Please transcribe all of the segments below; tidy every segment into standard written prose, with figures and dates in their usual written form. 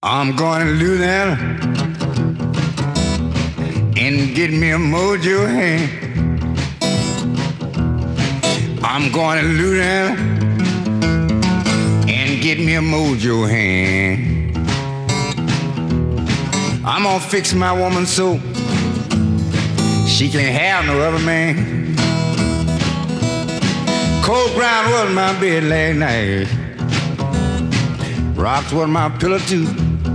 I'm going to Louisiana and get me a mojo hand. I'm going to Louisiana and get me a mojo hand. I'm gonna fix my woman so she can't have no other man. Cold ground was my bed last night. Rocks was my pillow too.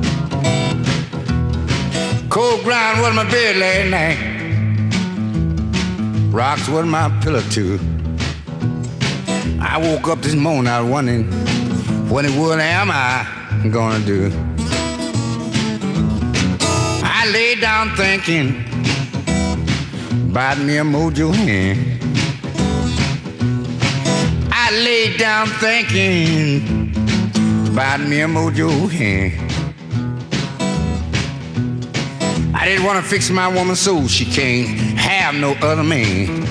Cold ground was my bed last night. Rocks was my pillow too. I woke up this morning, I was wondering what in the world am I gonna do? I lay down thinking about me a mojo hand. I lay down thinking about me a mojo hand. I didn't want to fix my woman so she can't have no other man.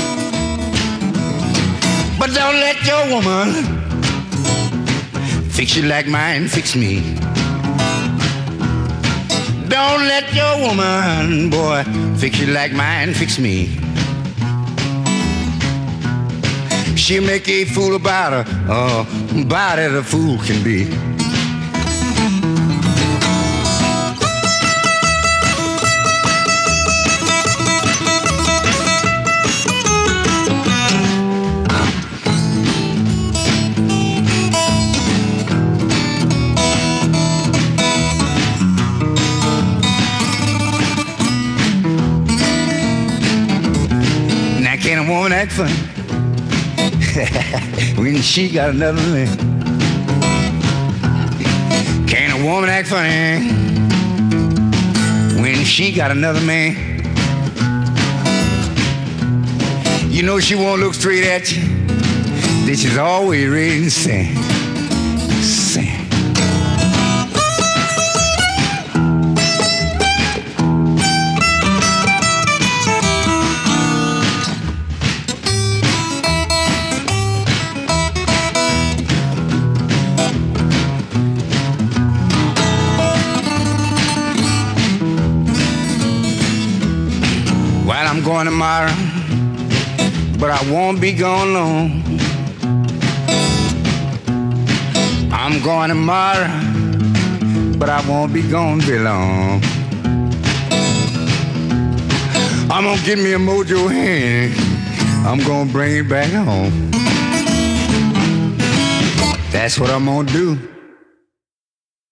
But don't let your woman fix you like mine fix me. Don't let your woman, boy, fix you like mine fix me. She'll make a fool about her, about as a fool can be. Can a woman act funny when she got another man? Can a woman act funny when she got another man? You know she won't look straight at you. This is always ready to sing. Sing. I'm going tomorrow, but I won't be gone long. I'm going tomorrow, but I won't be gone very long. I'm gonna get me a mojo hand. I'm gonna bring it back home. That's what I'm gonna do.